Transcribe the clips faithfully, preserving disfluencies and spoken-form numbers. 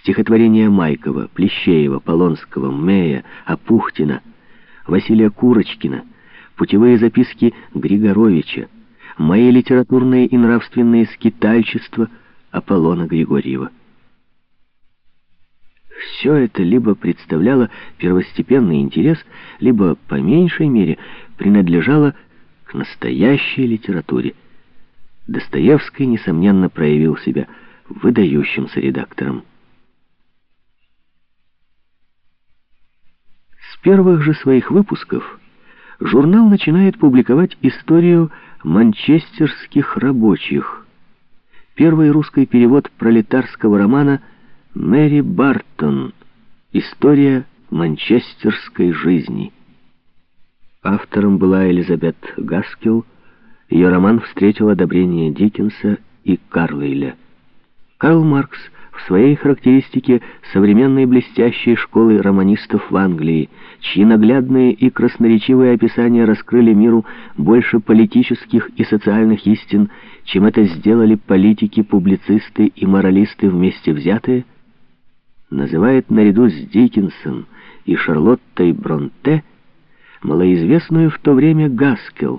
стихотворения Майкова, Плещеева, Полонского, Мэя, Апухтина, Василия Курочкина, путевые записки Григоровича, мои литературные и нравственные скитальчества Аполлона Григорьева. Все это либо представляло первостепенный интерес, либо, по меньшей мере, принадлежало к настоящей литературе. Достоевский, несомненно, проявил себя выдающимся редактором. С первых же своих выпусков журнал начинает публиковать историю манчестерских рабочих. Первый русский перевод пролетарского романа Мэри Бартон «История манчестерской жизни». Автором была Элизабет Гаскелл. Ее роман встретил одобрение Диккенса и Карлейля. Карл Маркс в своей характеристике современной блестящей школы романистов в Англии, чьи наглядные и красноречивые описания раскрыли миру больше политических и социальных истин, чем это сделали политики, публицисты и моралисты вместе взятые, называет наряду с Диккенсом и Шарлоттой Бронте малоизвестную в то время Гаскелл.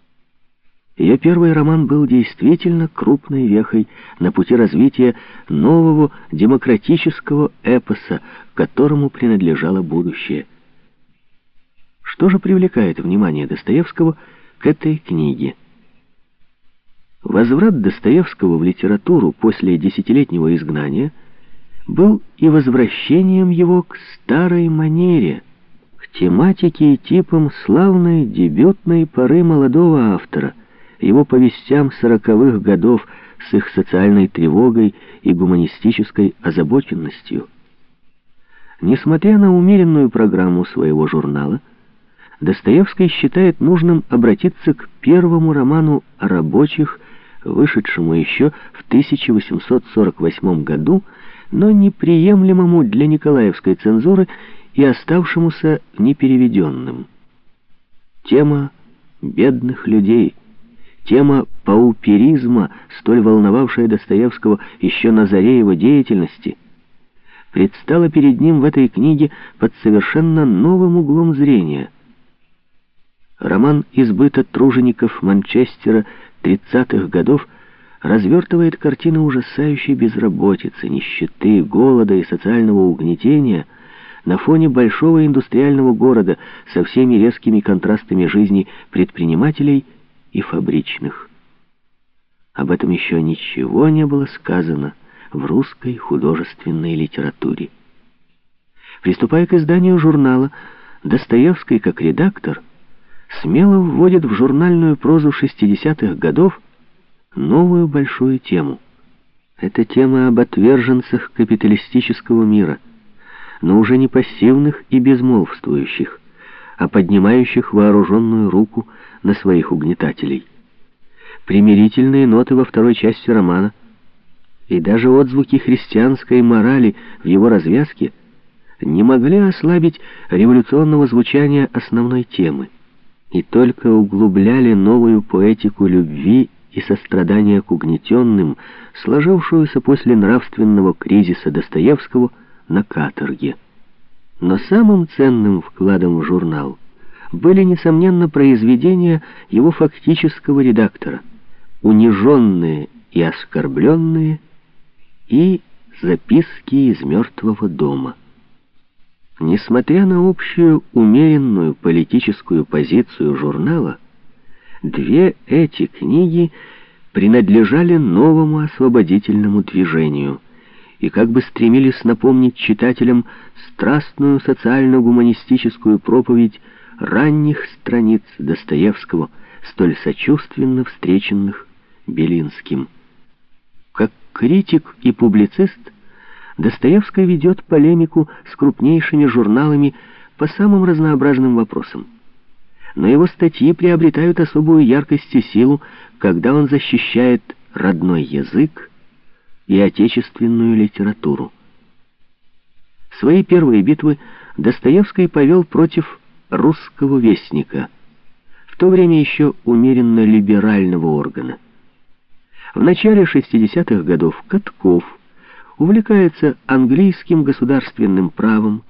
Ее первый роман был действительно крупной вехой на пути развития нового демократического эпоса, которому принадлежало будущее. Что же привлекает внимание Достоевского к этой книге? Возврат Достоевского в литературу после десятилетнего изгнания был и возвращением его к старой манере, к тематике и типам славной дебютной поры молодого автора, его повестям сороковых годов с их социальной тревогой и гуманистической озабоченностью. Несмотря на умеренную программу своего журнала, Достоевский считает нужным обратиться к первому роману о рабочих, вышедшему еще в тысяча восемьсот сорок восьмом году, но неприемлемому для николаевской цензуры и оставшемуся непереведенным. Тема бедных людей, тема пауперизма, столь волновавшая Достоевского еще на заре его деятельности, предстала перед ним в этой книге под совершенно новым углом зрения. Роман «Избыта тружеников Манчестера тридцатых годов» развертывает картину ужасающей безработицы, нищеты, голода и социального угнетения на фоне большого индустриального города со всеми резкими контрастами жизни предпринимателей и фабричных. Об этом еще ничего не было сказано в русской художественной литературе. Приступая к изданию журнала, Достоевский, как редактор, смело вводит в журнальную прозу шестидесятых годов новую большую тему. Это тема об отверженцах капиталистического мира, но уже не пассивных и безмолвствующих, а поднимающих вооруженную руку на своих угнетателей. Примирительные ноты во второй части романа и даже отзвуки христианской морали в его развязке не могли ослабить революционного звучания основной темы и только углубляли новую поэтику любви и сострадания к угнетенным, сложившуюся после нравственного кризиса Достоевского на каторге. Но самым ценным вкладом в журнал были, несомненно, произведения его фактического редактора, униженные и оскорбленные, и записки из мертвого дома. Несмотря на общую умеренную политическую позицию журнала, две эти книги принадлежали новому освободительному движению и как бы стремились напомнить читателям страстную социально-гуманистическую проповедь ранних страниц Достоевского, столь сочувственно встреченных Белинским. Как критик и публицист, Достоевский ведет полемику с крупнейшими журналами по самым разнообразным вопросам. Но его статьи приобретают особую яркость и силу, когда он защищает родной язык и отечественную литературу. Свои первые битвы Достоевский повел против «Русского вестника», в то время еще умеренно либерального органа. В начале шестидесятых годов Катков увлекается английским государственным правом,